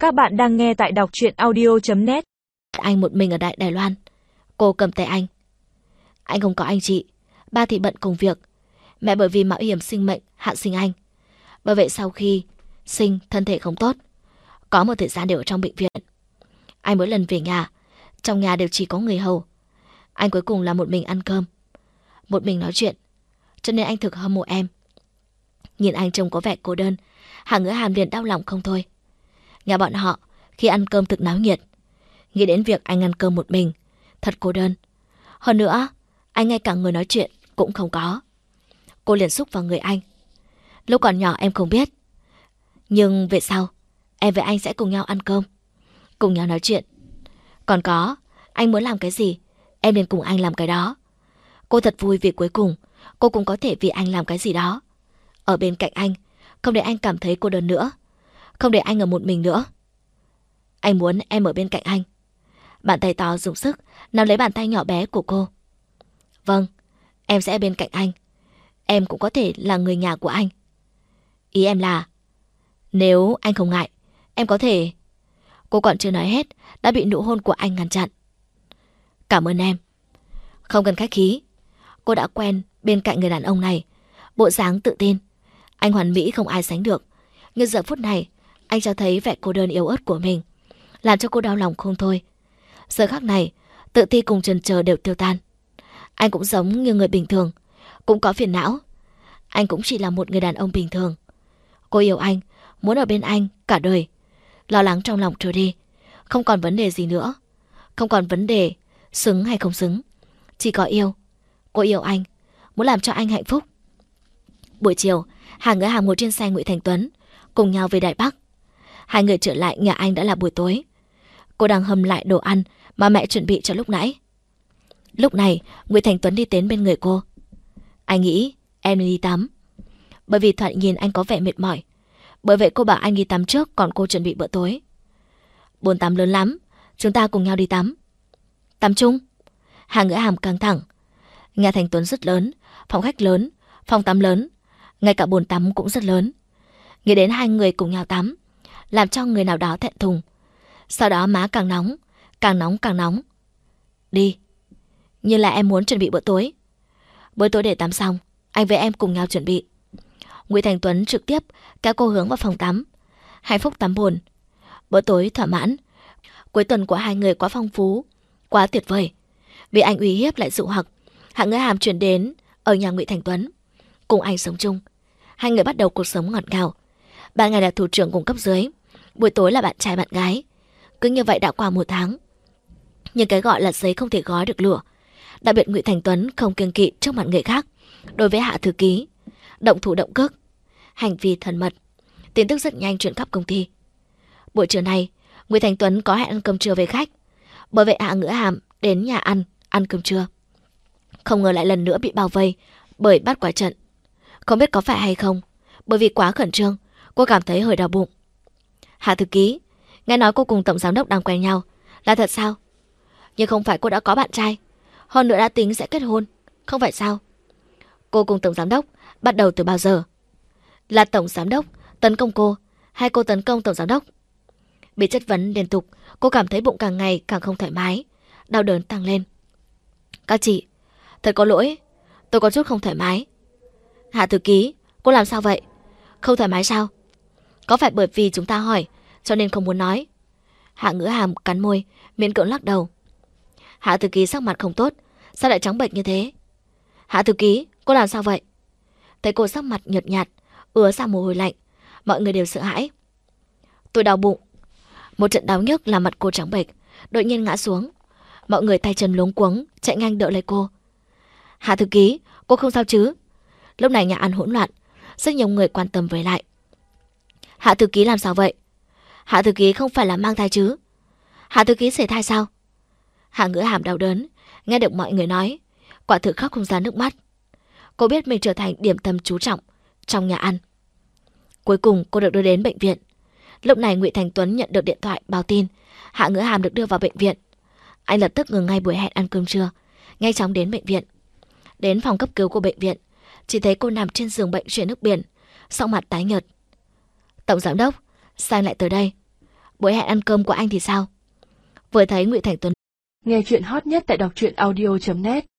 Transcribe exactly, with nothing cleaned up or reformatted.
Các bạn đang nghe tại đọc truyện audio chấm net. Anh một mình ở Đại Đài Loan. Cô cầm tay anh. Anh không có anh chị. Ba thì bận công việc. Mẹ bởi vì mạo hiểm sinh mệnh hạn sinh anh. Bởi vậy sau khi sinh thân thể không tốt, có một thời gian đều ở trong bệnh viện. Anh mỗi lần về nhà, trong nhà đều chỉ có người hầu. Anh cuối cùng là một mình ăn cơm, một mình nói chuyện. Cho nên anh thực hâm mộ em. Nhìn anh trông có vẻ cô đơn, Hạ Ngữ Hàm liền đau lòng không thôi. Nhà bọn họ khi ăn cơm thực náo nhiệt. Nghĩ đến việc anh ăn cơm một mình, thật cô đơn. Hơn nữa, anh ngay cả người nói chuyện cũng không có. Cô liền xúc vào người anh. Lúc còn nhỏ em không biết, nhưng về sau em với anh sẽ cùng nhau ăn cơm, cùng nhau nói chuyện. Còn có, anh muốn làm cái gì, em liền cùng anh làm cái đó. Cô thật vui vì cuối cùng cô cũng có thể vì anh làm cái gì đó. Ở bên cạnh anh, không để anh cảm thấy cô đơn nữa, không để anh ở một mình nữa. Anh muốn em ở bên cạnh anh. Bàn tay to dùng sức nắm lấy bàn tay nhỏ bé của cô. Vâng, em sẽ ở bên cạnh anh. Em cũng có thể là người nhà của anh. Ý em là, nếu anh không ngại, em có thể... Cô còn chưa nói hết đã bị nụ hôn của anh ngăn chặn. Cảm ơn em. Không cần khách khí. Cô đã quen bên cạnh người đàn ông này, bộ dáng tự tin. Anh hoàn mỹ không ai sánh được. Nhưng giờ phút này anh cho thấy vẻ cô đơn yếu ớt của mình, làm cho cô đau lòng không thôi. Giờ khắc này, tự ti cùng chần chờ đều tiêu tan. Anh cũng giống như người bình thường, cũng có phiền não. Anh cũng chỉ là một người đàn ông bình thường. Cô yêu anh, muốn ở bên anh cả đời. Lo lắng trong lòng trôi đi. Không còn vấn đề gì nữa. Không còn vấn đề xứng hay không xứng. Chỉ có yêu. Cô yêu anh, muốn làm cho anh hạnh phúc. Buổi chiều, Hạ Ngữ Hàm ngồi trên xe Ngụy Thành Tuấn, cùng nhau về Đài Bắc. Hai người trở lại nhà anh đã là buổi tối. Cô đang hầm lại đồ ăn mà mẹ chuẩn bị cho lúc nãy. Lúc này, Ngụy Thành Tuấn đi đến bên người cô. Anh nghĩ em nên đi tắm. Bởi vì thoạt nhìn anh có vẻ mệt mỏi. Bởi vậy cô bảo anh đi tắm trước, còn cô chuẩn bị bữa tối. Bồn tắm lớn lắm, chúng ta cùng nhau đi tắm. Tắm chung? Hạ Ngữ Hàm căng thẳng. Nhà Thành Tuấn rất lớn, phòng khách lớn, phòng tắm lớn, ngay cả bồn tắm cũng rất lớn. Nghĩ đến hai người cùng nhau tắm, làm cho người nào đó thẹn thùng. Sau đó má càng nóng, càng nóng càng nóng. Đi. Như là em muốn chuẩn bị bữa tối. Bữa tối để tắm xong, anh với em cùng nhau chuẩn bị. Ngụy Thành Tuấn trực tiếp kéo cô hướng vào phòng tắm. Hạnh phúc tắm bồn. Bữa tối thỏa mãn. Cuối tuần của hai người quá phong phú, quá tuyệt vời. Vì anh uy hiếp lại dụ hoặc, Hạ Ngữ Hàm chuyển đến ở nhà Ngụy Thành Tuấn, cùng anh sống chung. Hai người bắt đầu cuộc sống ngọt ngào. Ban ngày là thủ trưởng cùng cấp dưới, buổi tối là bạn trai bạn gái. Cứ như vậy đã qua một tháng. Nhưng cái gọi là giấy không thể gói được lửa. Đặc biệt Ngụy Thành Tuấn không kiêng kỵ trước mặt người khác. Đối với Hạ thư ký, động thủ động cước, hành vi thân mật. Tin tức rất nhanh truyền khắp công ty. Buổi trưa này, Ngụy Thành Tuấn có hẹn ăn cơm trưa với khách. Bởi vậy Hạ Ngữ Hàm đến nhà ăn ăn cơm trưa. Không ngờ lại lần nữa bị bao vây bởi bắt quả trận. Không biết có phải hay không, bởi vì quá khẩn trương, cô cảm thấy hơi đau bụng. Hạ thư ký, nghe nói cô cùng tổng giám đốc đang quen nhau, là thật sao? Nhưng không phải cô đã có bạn trai, hơn nữa đã tính sẽ kết hôn, không phải sao? Cô cùng tổng giám đốc bắt đầu từ bao giờ? Là tổng giám đốc tấn công cô, hay cô tấn công tổng giám đốc? Bị chất vấn liên tục, cô cảm thấy bụng càng ngày càng không thoải mái, đau đớn tăng lên. Các chị, thật có lỗi, tôi có chút không thoải mái. Hạ thư ký, cô làm sao vậy? Không thoải mái sao? Có phải bởi vì chúng ta hỏi cho nên không muốn nói? Hạ Ngữ Hàm cắn môi, miễn cưỡng lắc đầu. Hạ thư ký sắc mặt không tốt, sao lại trắng bệch như thế? Hạ thư ký, cô làm sao vậy? Thấy cô sắc mặt nhợt nhạt, ứa ra mồ hôi lạnh, mọi người đều sợ hãi. Tôi đau bụng. Một trận đau nhức làm mặt cô trắng bệch, đột nhiên ngã xuống. Mọi người tay chân luống cuống chạy nhanh đỡ lấy cô. Hạ thư ký, cô không sao chứ? Lúc này nhà ăn hỗn loạn, rất nhiều người quan tâm với lại. Hạ thư ký làm sao vậy? Hạ thư ký không phải là mang thai chứ? Hạ thư ký sảy thai sao? Hạ Ngữ Hàm đau đớn, nghe được mọi người nói, quả thực khóc không ra nước mắt. Cô biết mình trở thành điểm tâm chú trọng trong nhà ăn. Cuối cùng cô được đưa đến bệnh viện. Lúc này Ngụy Thành Tuấn nhận được điện thoại báo tin Hạ Ngữ Hàm được đưa vào bệnh viện. Anh lập tức ngừng ngay buổi hẹn ăn cơm trưa, nhanh chóng đến bệnh viện. Đến phòng cấp cứu của bệnh viện, chỉ thấy cô nằm trên giường bệnh chuyển nước biển, sắc mặt tái nhợt. Tổng giám đốc, sao anh lại tới đây? Buổi hẹn ăn cơm của anh thì sao? Vừa thấy Ngụy Thành Tuấn. Nghe chuyện hot nhất tại đọc truyện audio chấm net